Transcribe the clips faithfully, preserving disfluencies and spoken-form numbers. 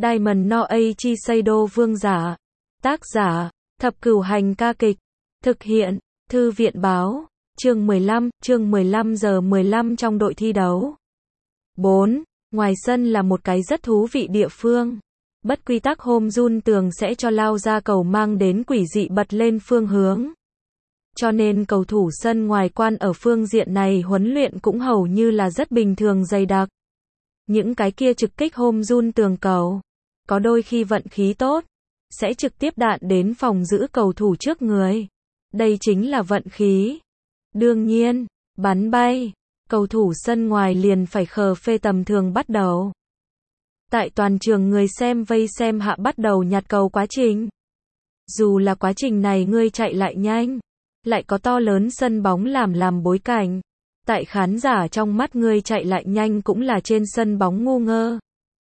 Diamond no Eichi Seido Vương giả. Tác giả, Thập Cửu Hành ca kịch. Thực hiện, Thư viện báo. Chương mười lăm, chương mười lăm giờ mười lăm trong đội thi đấu. bốn. Ngoài sân là một cái rất thú vị địa phương. Bất quy tắc hôm run tường sẽ cho lao ra cầu mang đến quỷ dị bật lên phương hướng. Cho nên cầu thủ sân ngoài quan ở phương diện này huấn luyện cũng hầu như là rất bình thường dày đặc. Những cái kia trực kích hôm run tường cầu, có đôi khi vận khí tốt, sẽ trực tiếp đạn đến phòng giữ cầu thủ trước người. Đây chính là vận khí. Đương nhiên, bắn bay, cầu thủ sân ngoài liền phải khờ phê tầm thường bắt đầu. Tại toàn trường người xem vây xem hạ bắt đầu nhặt cầu quá trình. Dù là quá trình này ngươi chạy lại nhanh, lại có to lớn sân bóng làm làm bối cảnh. Tại khán giả trong mắt ngươi chạy lại nhanh cũng là trên sân bóng ngu ngơ.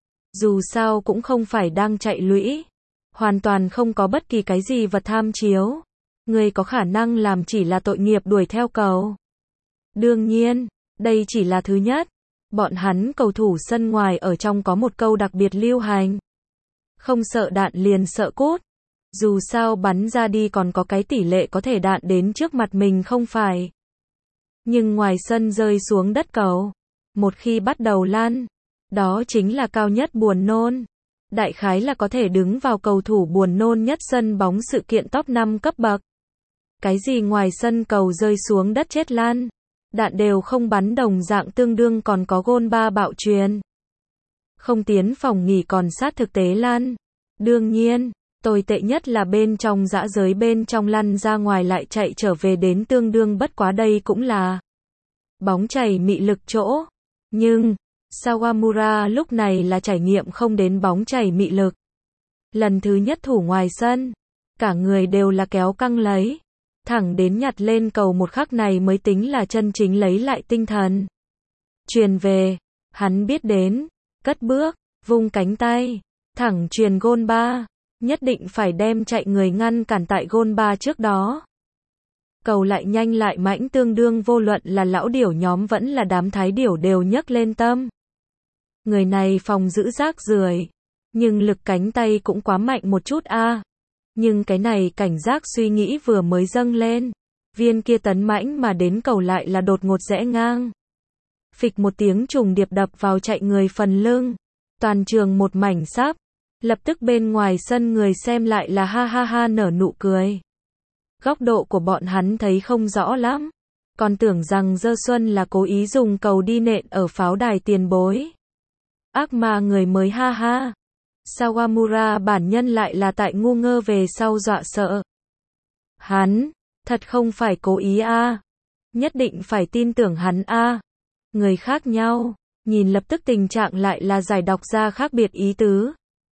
Dù sao cũng không phải đang chạy lũy. Hoàn toàn không có bất kỳ cái gì vật tham chiếu. Ngươi có khả năng làm chỉ là tội nghiệp đuổi theo cầu. Đương nhiên, đây chỉ là thứ nhất. Bọn hắn cầu thủ sân ngoài ở trong có một câu đặc biệt lưu hành. Không sợ đạn liền sợ cút. Dù sao bắn ra đi còn có cái tỷ lệ có thể đạn đến trước mặt mình không phải. Nhưng ngoài sân rơi xuống đất cầu, một khi bắt đầu lăn, đó chính là cao nhất buồn nôn. Đại khái là có thể đứng vào cầu thủ buồn nôn nhất sân bóng sự kiện top năm cấp bậc. Cái gì ngoài sân cầu rơi xuống đất chết lan, đạn đều không bắn đồng dạng tương đương còn có gôn ba bạo truyền. Không tiến phòng nghỉ còn sát thực tế lan. Đương nhiên, tồi tệ nhất là bên trong dã giới bên trong lăn ra ngoài lại chạy trở về đến tương đương bất quá đây cũng là bóng chảy mị lực chỗ. Nhưng, Sawamura lúc này là trải nghiệm không đến bóng chảy mị lực. Lần thứ nhất thủ ngoài sân, cả người đều là kéo căng lấy. Thẳng đến nhặt lên cầu một khắc này mới tính là chân chính lấy lại tinh thần. Truyền về, hắn biết đến, cất bước, vung cánh tay, thẳng truyền gôn ba, nhất định phải đem chạy người ngăn cản tại gôn ba trước đó. Cầu lại nhanh lại mãnh tương đương vô luận là lão điểu nhóm vẫn là đám thái điểu đều nhấc lên tâm. Người này phòng giữ rác rưởi, nhưng lực cánh tay cũng quá mạnh một chút a. À. Nhưng cái này cảnh giác suy nghĩ vừa mới dâng lên, viên kia tấn mãnh mà đến cầu lại là đột ngột rẽ ngang. Phịch một tiếng trùng điệp đập vào chạy người phần lưng, toàn trường một mảnh sáp, lập tức bên ngoài sân người xem lại là ha ha ha nở nụ cười. Góc độ của bọn hắn thấy không rõ lắm, còn tưởng rằng Dơ Xuân là cố ý dùng cầu đi nện ở pháo đài tiền bối. Ác ma người mới ha ha. Sawamura bản nhân lại là tại ngu ngơ về sau dọa sợ. Hắn, thật không phải cố ý a. À. Nhất định phải tin tưởng hắn a. À. Người khác nhau, nhìn lập tức tình trạng lại là giải đọc ra khác biệt ý tứ.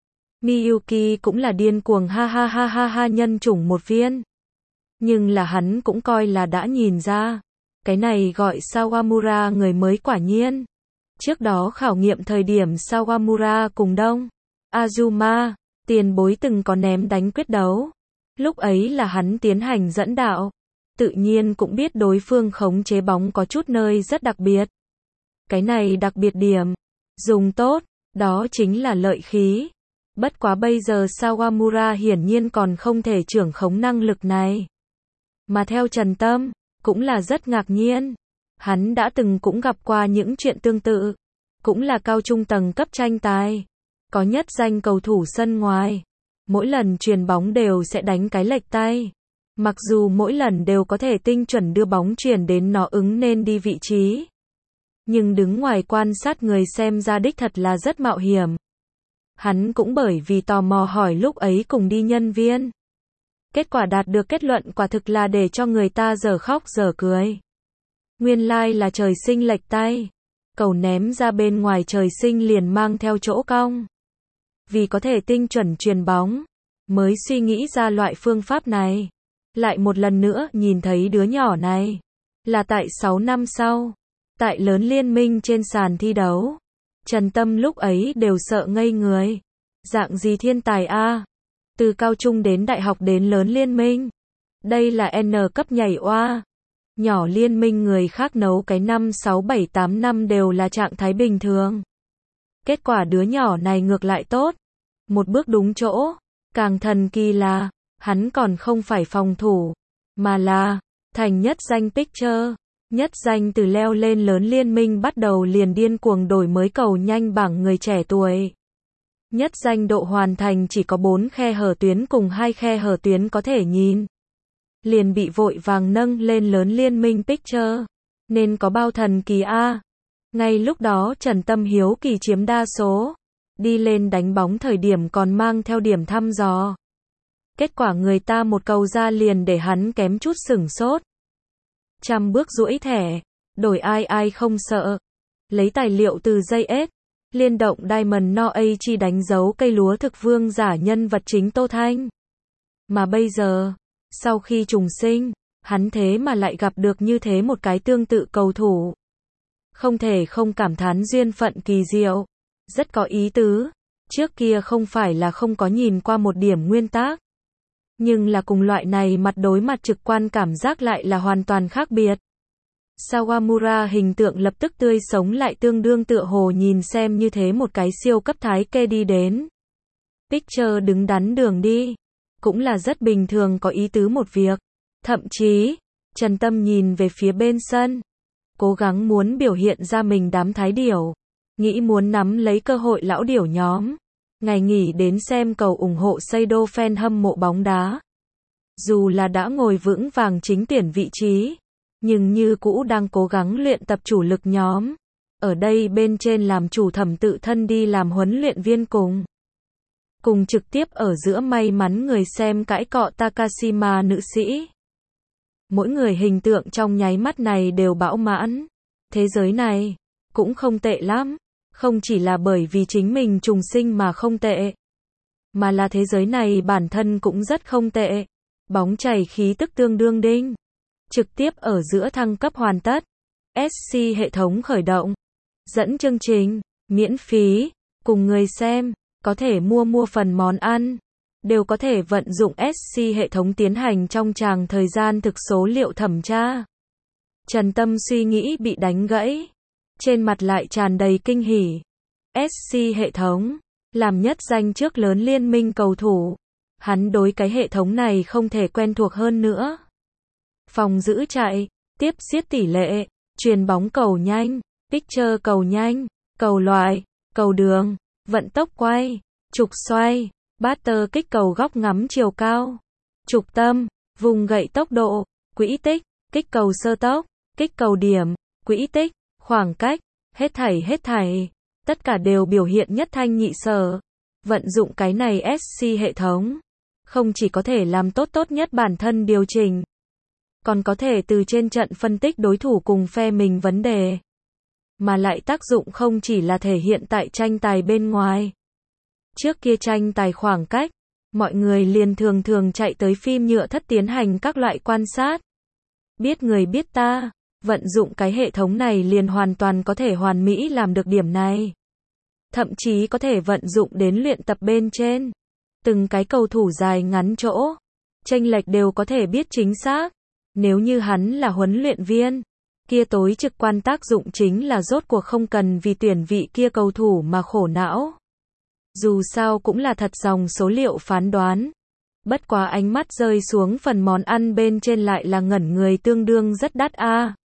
Miyuki cũng là điên cuồng ha ha ha ha ha nhân chủng một viên. Nhưng là hắn cũng coi là đã nhìn ra. Cái này gọi Sawamura người mới quả nhiên. Trước đó khảo nghiệm thời điểm Sawamura cùng Đông Azuma, tiền bối từng có ném đánh quyết đấu. Lúc ấy là hắn tiến hành dẫn đạo. Tự nhiên cũng biết đối phương khống chế bóng có chút nơi rất đặc biệt. Cái này đặc biệt điểm, dùng tốt, đó chính là lợi khí. Bất quá bây giờ Sawamura hiển nhiên còn không thể trưởng khống năng lực này. Mà theo Trần Tâm, cũng là rất ngạc nhiên. Hắn đã từng cũng gặp qua những chuyện tương tự. Cũng là cao trung tầng cấp tranh tài. Có nhất danh cầu thủ sân ngoài. Mỗi lần truyền bóng đều sẽ đánh cái lệch tay. Mặc dù mỗi lần đều có thể tinh chuẩn đưa bóng truyền đến nó ứng nên đi vị trí. Nhưng đứng ngoài quan sát người xem ra đích thật là rất mạo hiểm. Hắn cũng bởi vì tò mò hỏi lúc ấy cùng đi nhân viên. Kết quả đạt được kết luận quả thực là để cho người ta dở khóc dở cười. Nguyên lai like là trời sinh lệch tay. Cầu ném ra bên ngoài trời sinh liền mang theo chỗ cong. Vì có thể tinh chuẩn truyền bóng, mới suy nghĩ ra loại phương pháp này. Lại một lần nữa nhìn thấy đứa nhỏ này. Là tại sáu năm sau. Tại lớn liên minh trên sàn thi đấu. Trần Tâm lúc ấy đều sợ ngây người. Dạng gì thiên tài a? À? Từ cao trung đến đại học đến lớn liên minh. Đây là N cấp nhảy oa. Nhỏ liên minh người khác nấu cái năm sáu bảy tám năm đều là trạng thái bình thường. Kết quả đứa nhỏ này ngược lại tốt. Một bước đúng chỗ. Càng thần kỳ là, hắn còn không phải phòng thủ, mà là thành nhất danh Picture. Nhất danh từ leo lên lớn liên minh bắt đầu liền điên cuồng đổi mới cầu nhanh bảng người trẻ tuổi. Nhất danh độ hoàn thành chỉ có bốn khe hở tuyến cùng hai khe hở tuyến có thể nhìn. Liền bị vội vàng nâng lên lớn liên minh Picture. Nên có bao thần kỳ a. Ngay lúc đó Trần Tâm hiếu kỳ chiếm đa số. Đi lên đánh bóng thời điểm còn mang theo điểm thăm dò. Kết quả người ta một cầu ra liền để hắn kém chút sửng sốt. Trăm bước duỗi thẻ, đổi ai ai không sợ. Lấy tài liệu từ dây ếch, liên động Diamond No A chi đánh dấu cây lúa thực vương giả nhân vật chính Tô Thanh. Mà bây giờ, sau khi trùng sinh, hắn thế mà lại gặp được như thế một cái tương tự cầu thủ. Không thể không cảm thán duyên phận kỳ diệu, rất có ý tứ. Trước kia không phải là không có nhìn qua một điểm nguyên tác. Nhưng là cùng loại này mặt đối mặt trực quan cảm giác lại là hoàn toàn khác biệt. Sawamura hình tượng lập tức tươi sống lại tương đương tựa hồ nhìn xem như thế một cái siêu cấp thái kê đi đến. Picture đứng đắn đường đi. Cũng là rất bình thường có ý tứ một việc. Thậm chí, Trần Tâm nhìn về phía bên sân. Cố gắng muốn biểu hiện ra mình đám thái điểu. Nghĩ muốn nắm lấy cơ hội lão điểu nhóm. Ngày nghỉ đến xem cầu ủng hộ Seido fan hâm mộ bóng đá. Dù là đã ngồi vững vàng chính tuyển vị trí, nhưng như cũ đang cố gắng luyện tập chủ lực nhóm. Ở đây bên trên làm chủ thẩm tự thân đi làm huấn luyện viên cùng. Cùng trực tiếp ở giữa may mắn người xem cãi cọ Takashima nữ sĩ. Mỗi người hình tượng trong nháy mắt này đều bão mãn. Thế giới này, cũng không tệ lắm. Không chỉ là bởi vì chính mình trùng sinh mà không tệ, mà là thế giới này bản thân cũng rất không tệ. Bóng chảy khí tức tương đương đinh. Trực tiếp ở giữa thăng cấp hoàn tất. ét xê hệ thống khởi động. Dẫn chương trình, miễn phí, cùng người xem, có thể mua mua phần món ăn. Đều có thể vận dụng ét xê hệ thống tiến hành trong tràng thời gian thực số liệu thẩm tra. Trần Tâm suy nghĩ bị đánh gãy. Trên mặt lại tràn đầy kinh hỉ. ét xê hệ thống, làm nhất danh trước lớn liên minh cầu thủ. Hắn đối cái hệ thống này không thể quen thuộc hơn nữa. Phòng giữ chạy, tiếp xiết tỷ lệ, truyền bóng cầu nhanh, Picture cầu nhanh, cầu loại, cầu đường, vận tốc quay, trục xoay, batter kích cầu góc ngắm chiều cao, trục tâm, vùng gậy tốc độ, quỹ tích, kích cầu sơ tốc, kích cầu điểm, quỹ tích, khoảng cách, hết thảy hết thảy, tất cả đều biểu hiện nhất thanh nhị sở. Vận dụng cái này ét xê hệ thống, không chỉ có thể làm tốt tốt nhất bản thân điều chỉnh, còn có thể từ trên trận phân tích đối thủ cùng phe mình vấn đề. Mà lại tác dụng không chỉ là thể hiện tại tranh tài bên ngoài. Trước kia tranh tài khoảng cách, mọi người liền thường thường chạy tới phim nhựa thất tiến hành các loại quan sát. Biết người biết ta, vận dụng cái hệ thống này liền hoàn toàn có thể hoàn mỹ làm được điểm này. Thậm chí có thể vận dụng đến luyện tập bên trên. Từng cái cầu thủ dài ngắn chỗ, chênh lệch đều có thể biết chính xác. Nếu như hắn là huấn luyện viên, kia tối trực quan tác dụng chính là rốt cuộc không cần vì tuyển vị kia cầu thủ mà khổ não. Dù sao cũng là thật dòng số liệu phán đoán. Bất quá ánh mắt rơi xuống phần món ăn bên trên lại là ngẩn người tương đương rất đắt a. À.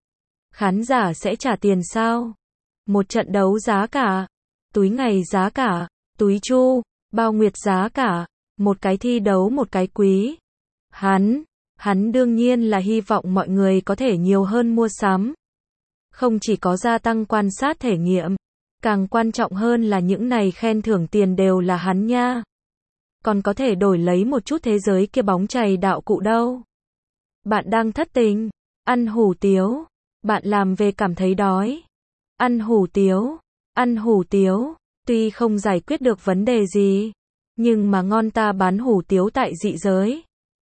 Khán giả sẽ trả tiền sao? Một trận đấu giá cả, túi ngày giá cả, túi chu, bao nguyệt giá cả, một cái thi đấu một cái quý. Hắn, hắn đương nhiên là hy vọng mọi người có thể nhiều hơn mua sắm. Không chỉ có gia tăng quan sát thể nghiệm, càng quan trọng hơn là những này khen thưởng tiền đều là hắn nha. Còn có thể đổi lấy một chút thế giới kia bóng chày đạo cụ đâu. Bạn đang thất tình, ăn hủ tiếu, bạn làm về cảm thấy đói. Ăn hủ tiếu, ăn hủ tiếu, tuy không giải quyết được vấn đề gì, nhưng mà ngon ta bán hủ tiếu tại dị giới.